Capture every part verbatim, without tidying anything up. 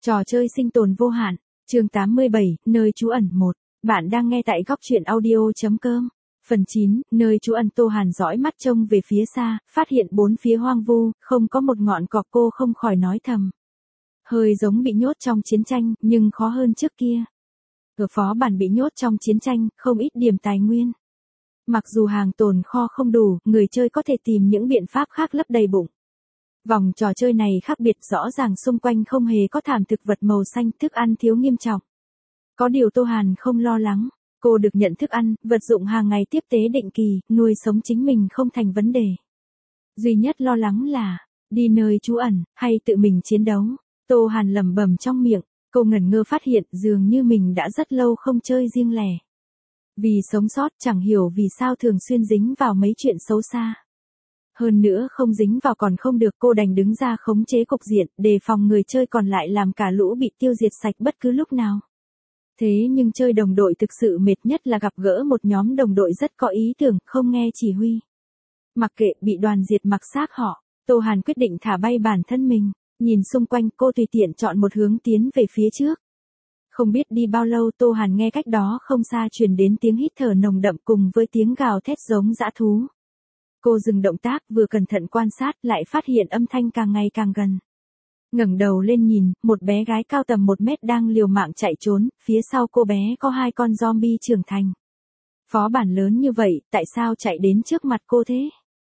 Trò chơi sinh tồn vô hạn, chương tám mươi bảy, nơi trú ẩn một. Bạn đang nghe tại góc truyện audio.com. Phần chín, nơi trú ẩn. Tô Hàn dõi mắt trông về phía xa, phát hiện bốn phía hoang vu, không có một ngọn cỏ, cô không khỏi nói thầm. Hơi giống bị nhốt trong chiến tranh, nhưng khó hơn trước kia. Ở phó bản bị nhốt trong chiến tranh, không ít điểm tài nguyên. Mặc dù hàng tồn kho không đủ, người chơi có thể tìm những biện pháp khác lấp đầy bụng. Vòng trò chơi này khác biệt, rõ ràng xung quanh không hề có thảm thực vật màu xanh, thức ăn thiếu nghiêm trọng. Có điều Tô Hàn không lo lắng, cô được nhận thức ăn, vật dụng hàng ngày tiếp tế định kỳ, nuôi sống chính mình không thành vấn đề. Duy nhất lo lắng là, đi nơi trú ẩn, hay tự mình chiến đấu. Tô Hàn lẩm bẩm trong miệng, cô ngẩn ngơ phát hiện dường như mình đã rất lâu không chơi riêng lẻ. Vì sống sót chẳng hiểu vì sao thường xuyên dính vào mấy chuyện xấu xa. Hơn nữa không dính vào còn không được, cô đành đứng ra khống chế cục diện, đề phòng người chơi còn lại làm cả lũ bị tiêu diệt sạch bất cứ lúc nào. Thế nhưng chơi đồng đội thực sự mệt, nhất là gặp gỡ một nhóm đồng đội rất có ý tưởng, không nghe chỉ huy. Mặc kệ bị đoàn diệt mặc xác họ, Tô Hàn quyết định thả bay bản thân mình, nhìn xung quanh cô tùy tiện chọn một hướng tiến về phía trước. Không biết đi bao lâu Tô Hàn nghe cách đó không xa truyền đến tiếng hít thở nồng đậm cùng với tiếng gào thét giống dã thú. Cô dừng động tác, vừa cẩn thận quan sát, lại phát hiện âm thanh càng ngày càng gần. Ngẩng đầu lên nhìn, một bé gái cao tầm một mét đang liều mạng chạy trốn, phía sau cô bé có hai con zombie trưởng thành. Phó bản lớn như vậy, tại sao chạy đến trước mặt cô thế?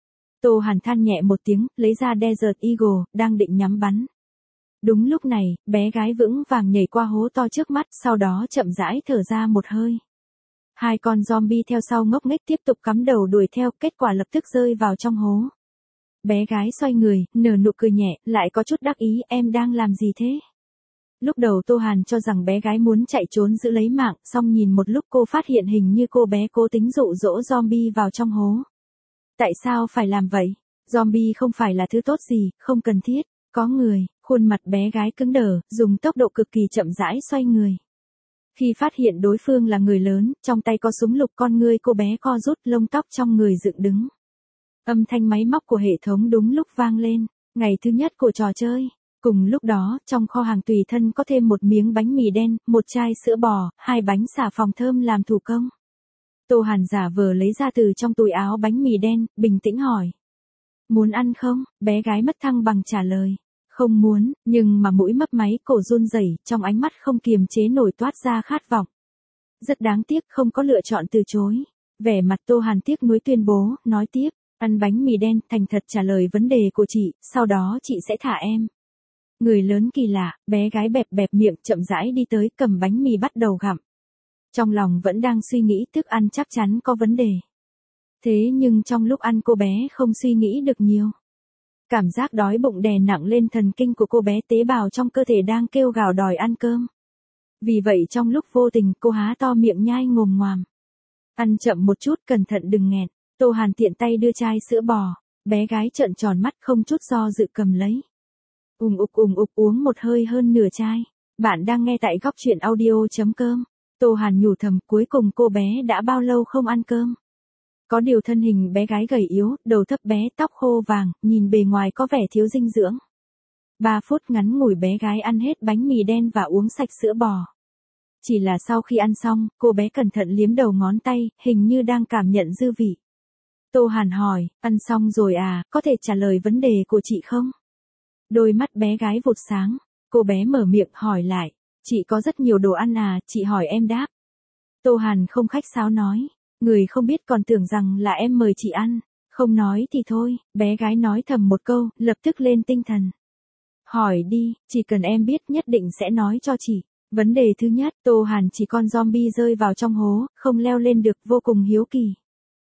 Tô Hàn than nhẹ một tiếng, lấy ra Desert Eagle, đang định nhắm bắn. Đúng lúc này, bé gái vững vàng nhảy qua hố to trước mắt, sau đó chậm rãi thở ra một hơi. Hai con zombie theo sau ngốc nghếch tiếp tục cắm đầu đuổi theo, kết quả lập tức rơi vào trong hố. Bé gái xoay người, nở nụ cười nhẹ, lại có chút đắc ý, em đang làm gì thế? Lúc đầu Tô Hàn cho rằng bé gái muốn chạy trốn giữ lấy mạng, xong nhìn một lúc cô phát hiện hình như cô bé cố tính dụ dỗ zombie vào trong hố. Tại sao phải làm vậy? Zombie không phải là thứ tốt gì, không cần thiết. Có người, khuôn mặt bé gái cứng đờ, dùng tốc độ cực kỳ chậm rãi xoay người. Khi phát hiện đối phương là người lớn, trong tay có súng lục, con ngươi cô bé co rút, lông tóc trong người dựng đứng. Âm thanh máy móc của hệ thống đúng lúc vang lên, ngày thứ nhất của trò chơi. Cùng lúc đó, trong kho hàng tùy thân có thêm một miếng bánh mì đen, một chai sữa bò, hai bánh xà phòng thơm làm thủ công. Tô Hàn giả vờ lấy ra từ trong túi áo bánh mì đen, bình tĩnh hỏi. Muốn ăn không? Bé gái mất thăng bằng trả lời. Không muốn, nhưng mà mũi mấp máy, cổ run rẩy, trong ánh mắt không kiềm chế nổi toát ra khát vọng. Rất đáng tiếc không có lựa chọn từ chối. Vẻ mặt Tô Hàn tiếc nuối tuyên bố, nói tiếp, ăn bánh mì đen, thành thật trả lời vấn đề của chị, sau đó chị sẽ thả em. Người lớn kỳ lạ, bé gái bẹp bẹp miệng, chậm rãi đi tới, cầm bánh mì bắt đầu gặm. Trong lòng vẫn đang suy nghĩ thức ăn chắc chắn có vấn đề. Thế nhưng trong lúc ăn cô bé không suy nghĩ được nhiều. Cảm giác đói bụng đè nặng lên thần kinh của cô bé, tế bào trong cơ thể đang kêu gào đòi ăn cơm. Vì vậy trong lúc vô tình cô há to miệng nhai ngồm ngoàm. Ăn chậm một chút, cẩn thận đừng nghẹn. Tô Hàn tiện tay đưa chai sữa bò. Bé gái trợn tròn mắt không chút do dự cầm lấy. Ùng ục ùng ục uống một hơi hơn nửa chai. Bạn đang nghe tại góc truyện audio.com. Tô Hàn nhủ thầm, cuối cùng cô bé đã bao lâu không ăn cơm. Có điều thân hình bé gái gầy yếu, đầu thấp bé, tóc khô vàng, nhìn bề ngoài có vẻ thiếu dinh dưỡng. Ba phút ngắn ngủi bé gái ăn hết bánh mì đen và uống sạch sữa bò. Chỉ là sau khi ăn xong, cô bé cẩn thận liếm đầu ngón tay, hình như đang cảm nhận dư vị. Tô Hàn hỏi, ăn xong rồi à, có thể trả lời vấn đề của chị không? Đôi mắt bé gái vụt sáng, cô bé mở miệng hỏi lại, chị có rất nhiều đồ ăn à, chị hỏi em đáp. Tô Hàn không khách sáo nói. Người không biết còn tưởng rằng là em mời chị ăn, không nói thì thôi, bé gái nói thầm một câu, lập tức lên tinh thần. Hỏi đi, chỉ cần em biết nhất định sẽ nói cho chị. Vấn đề thứ nhất, Tô Hàn chỉ con zombie rơi vào trong hố, không leo lên được, vô cùng hiếu kỳ.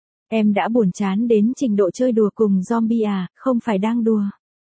Em đã buồn chán đến trình độ chơi đùa cùng zombie à, không phải đang đùa.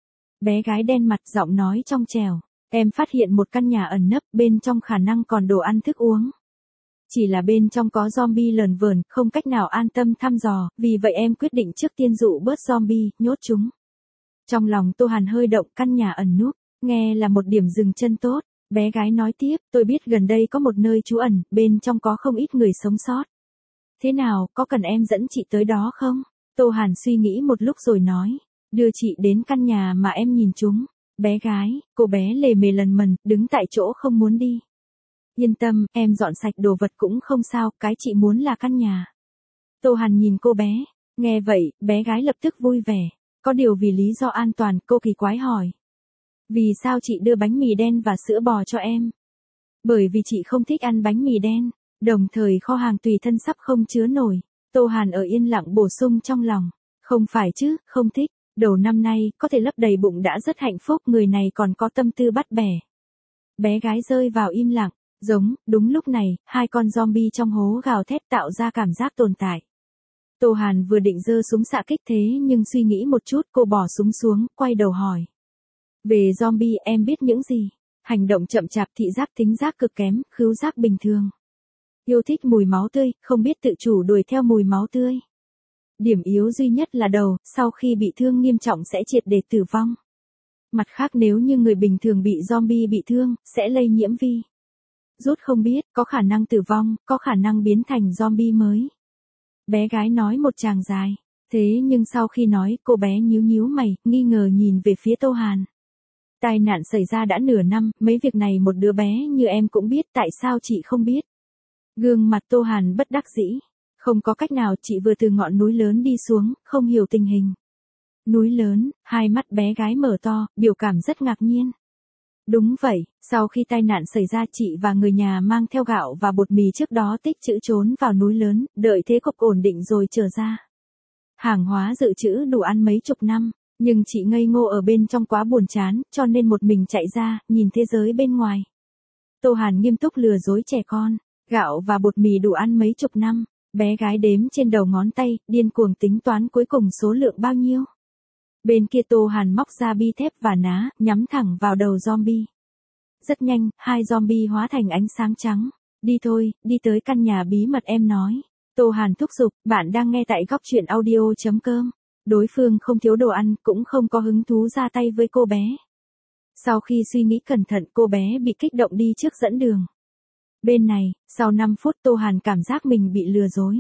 Bé gái đen mặt, giọng nói trong trẻo, em phát hiện một căn nhà ẩn nấp, bên trong khả năng còn đồ ăn thức uống. Chỉ là bên trong có zombie lờn vờn, không cách nào an tâm thăm dò, vì vậy em quyết định trước tiên dụ bớt zombie, nhốt chúng. Trong lòng Tô Hàn hơi động, căn nhà ẩn núp, nghe là một điểm dừng chân tốt. Bé gái nói tiếp, tôi biết gần đây có một nơi trú ẩn, bên trong có không ít người sống sót. Thế nào, có cần em dẫn chị tới đó không? Tô Hàn suy nghĩ một lúc rồi nói, đưa chị đến căn nhà mà em nhìn chúng. Bé gái, cô bé lề mề lần mần, đứng tại chỗ không muốn đi. Yên tâm, em dọn sạch đồ vật cũng không sao, cái chị muốn là căn nhà. Tô Hàn nhìn cô bé, nghe vậy, bé gái lập tức vui vẻ. Có điều vì lý do an toàn, cô kỳ quái hỏi. Vì sao chị đưa bánh mì đen và sữa bò cho em? Bởi vì chị không thích ăn bánh mì đen, đồng thời kho hàng tùy thân sắp không chứa nổi. Tô Hàn ở yên lặng bổ sung trong lòng. Không phải chứ, không thích. Đầu năm nay, có thể lấp đầy bụng đã rất hạnh phúc, người này còn có tâm tư bắt bẻ. Bé gái rơi vào im lặng, giống, đúng lúc này, hai con zombie trong hố gào thét tạo ra cảm giác tồn tại. Tô Hàn vừa định giơ súng xạ kích thế nhưng suy nghĩ một chút cô bỏ súng xuống, quay đầu hỏi. Về zombie em biết những gì? Hành động chậm chạp, thị giác thính giác cực kém, khứu giác bình thường. Yêu thích mùi máu tươi, không biết tự chủ đuổi theo mùi máu tươi. Điểm yếu duy nhất là đầu, sau khi bị thương nghiêm trọng sẽ triệt để tử vong. Mặt khác nếu như người bình thường bị zombie bị thương, sẽ lây nhiễm vi. Rút không biết, có khả năng tử vong, có khả năng biến thành zombie mới. Bé gái nói một tràng dài. Thế nhưng sau khi nói, cô bé nhíu nhíu mày, nghi ngờ nhìn về phía Tô Hàn. Tai nạn xảy ra đã nửa năm, mấy việc này một đứa bé như em cũng biết, tại sao chị không biết? Gương mặt Tô Hàn bất đắc dĩ. Không có cách nào, chị vừa từ ngọn núi lớn đi xuống, không hiểu tình hình. Núi lớn, hai mắt bé gái mở to, biểu cảm rất ngạc nhiên. Đúng vậy, sau khi tai nạn xảy ra chị và người nhà mang theo gạo và bột mì trước đó tích trữ trốn vào núi lớn, đợi thế cục ổn định rồi trở ra. Hàng hóa dự trữ đủ ăn mấy chục năm, nhưng chị ngây ngô ở bên trong quá buồn chán, cho nên một mình chạy ra, nhìn thế giới bên ngoài. Tô Hàn nghiêm túc lừa dối trẻ con, gạo và bột mì đủ ăn mấy chục năm, bé gái đếm trên đầu ngón tay, điên cuồng tính toán cuối cùng số lượng bao nhiêu. Bên kia Tô Hàn móc ra bi thép và ná, nhắm thẳng vào đầu zombie. Rất nhanh, hai zombie hóa thành ánh sáng trắng. Đi thôi, đi tới căn nhà bí mật em nói. Tô Hàn thúc giục, bạn đang nghe tại góc truyện audio chấm com. Đối phương không thiếu đồ ăn, cũng không có hứng thú ra tay với cô bé. Sau khi suy nghĩ cẩn thận, cô bé bị kích động đi trước dẫn đường. Bên này, sau năm phút Tô Hàn cảm giác mình bị lừa dối.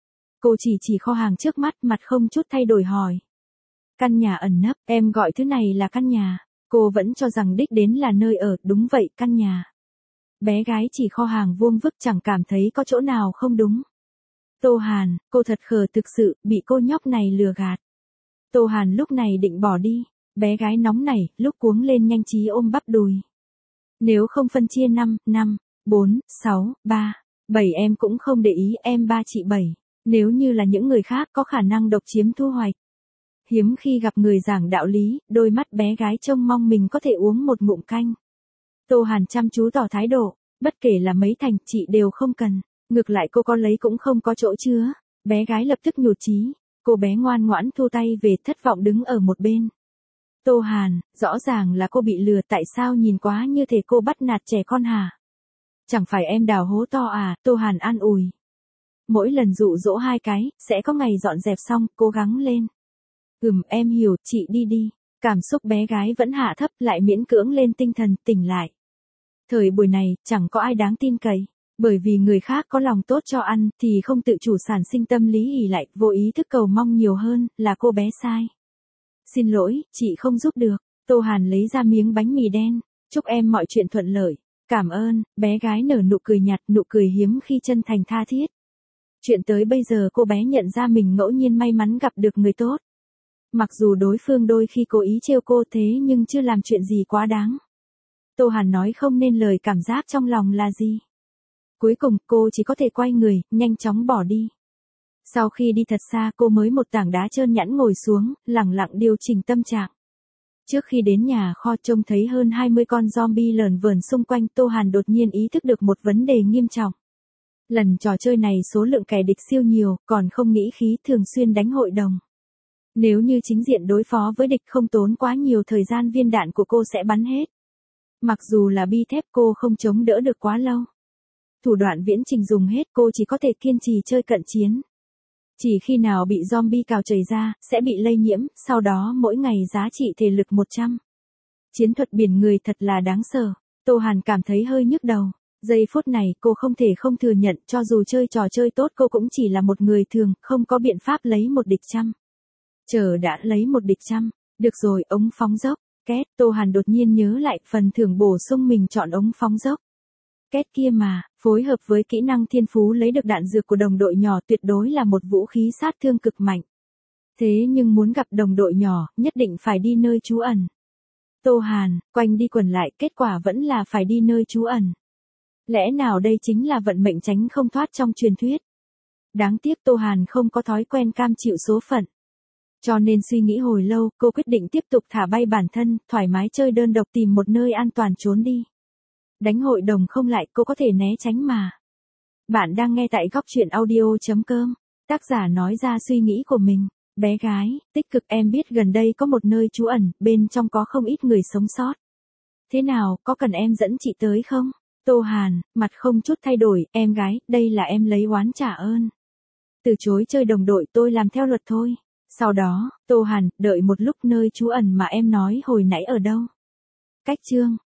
Cô chỉ chỉ kho hàng trước mắt, mặt không chút thay đổi hỏi. Căn nhà ẩn nấp, em gọi thứ này là căn nhà. Cô vẫn cho rằng đích đến là nơi ở, đúng vậy, căn nhà. Bé gái chỉ kho hàng vuông vức chẳng cảm thấy có chỗ nào không đúng. Tô Hàn, cô thật khờ thực sự, bị cô nhóc này lừa gạt. Tô Hàn lúc này định bỏ đi. Bé gái nóng nảy, lúc cuống lên nhanh trí ôm bắp đùi. Nếu không phân chia năm, năm, bốn, sáu, ba, bảy em cũng không để ý, em ba chị bảy. Nếu như là những người khác có khả năng độc chiếm thu hoạch. Hiếm khi gặp người giảng đạo lý, đôi mắt bé gái trông mong mình có thể uống một ngụm canh. Tô Hàn chăm chú tỏ thái độ, bất kể là mấy thành, chị đều không cần. Ngược lại cô có lấy cũng không có chỗ chứa. Bé gái lập tức nhụt chí. Cô bé ngoan ngoãn thu tay về, thất vọng đứng ở một bên. Tô Hàn, rõ ràng là cô bị lừa, tại sao nhìn quá như thể cô bắt nạt trẻ con hả? Chẳng phải em đào hố to à? Tô Hàn an ủi. Mỗi lần dụ dỗ hai cái, sẽ có ngày dọn dẹp xong, cố gắng lên. Ừm, em hiểu, chị đi đi. Cảm xúc bé gái vẫn hạ thấp, lại miễn cưỡng lên tinh thần, tỉnh lại. Thời buổi này, chẳng có ai đáng tin cậy. Bởi vì người khác có lòng tốt cho ăn, thì không tự chủ sản sinh tâm lý ỷ lại, vô ý thức cầu mong nhiều hơn, là cô bé sai. Xin lỗi, chị không giúp được. Tô Hàn lấy ra miếng bánh mì đen. Chúc em mọi chuyện thuận lợi. Cảm ơn, bé gái nở nụ cười nhạt, nụ cười hiếm khi chân thành tha thiết. Chuyện tới bây giờ cô bé nhận ra mình ngẫu nhiên may mắn gặp được người tốt. Mặc dù đối phương đôi khi cố ý trêu cô thế nhưng chưa làm chuyện gì quá đáng. Tô Hàn nói không nên lời, cảm giác trong lòng là gì. Cuối cùng cô chỉ có thể quay người, nhanh chóng bỏ đi. Sau khi đi thật xa cô mới một tảng đá trơn nhẵn ngồi xuống, lẳng lặng điều chỉnh tâm trạng. Trước khi đến nhà kho trông thấy hơn hai mươi con zombie lởn vởn xung quanh, Tô Hàn đột nhiên ý thức được một vấn đề nghiêm trọng. Lần trò chơi này số lượng kẻ địch siêu nhiều, còn không nghĩ khí thường xuyên đánh hội đồng. Nếu như chính diện đối phó với địch không tốn quá nhiều thời gian, viên đạn của cô sẽ bắn hết. Mặc dù là bi thép cô không chống đỡ được quá lâu. Thủ đoạn viễn trình dùng hết, cô chỉ có thể kiên trì chơi cận chiến. Chỉ khi nào bị zombie cào chảy ra, sẽ bị lây nhiễm, sau đó mỗi ngày giá trị thể lực một trăm. Chiến thuật biển người thật là đáng sợ. Tô Hàn cảm thấy hơi nhức đầu. Giây phút này cô không thể không thừa nhận, cho dù chơi trò chơi tốt cô cũng chỉ là một người thường, không có biện pháp lấy một địch trăm. Chờ đã lấy một địch trăm. Được rồi, ống phóng dốc. Két, Tô Hàn đột nhiên nhớ lại phần thưởng bổ sung mình chọn ống phóng dốc. Két kia mà, phối hợp với kỹ năng thiên phú lấy được đạn dược của đồng đội nhỏ tuyệt đối là một vũ khí sát thương cực mạnh. Thế nhưng muốn gặp đồng đội nhỏ, nhất định phải đi nơi trú ẩn. Tô Hàn, quanh đi quẩn lại, kết quả vẫn là phải đi nơi trú ẩn. Lẽ nào đây chính là vận mệnh tránh không thoát trong truyền thuyết? Đáng tiếc Tô Hàn không có thói quen cam chịu số phận. Cho nên suy nghĩ hồi lâu, cô quyết định tiếp tục thả bay bản thân, thoải mái chơi đơn độc tìm một nơi an toàn trốn đi. Đánh hội đồng không lại, cô có thể né tránh mà. Bạn đang nghe tại góc truyện audio.com. Tác giả nói ra suy nghĩ của mình. Bé gái, tích cực, em biết gần đây có một nơi trú ẩn, bên trong có không ít người sống sót. Thế nào, có cần em dẫn chị tới không? Tô Hàn, mặt không chút thay đổi, em gái, đây là em lấy oán trả ơn. Từ chối chơi đồng đội, tôi làm theo luật thôi. Sau đó, Tô Hàn, đợi một lúc, nơi trú ẩn mà em nói hồi nãy ở đâu? Cách Chương,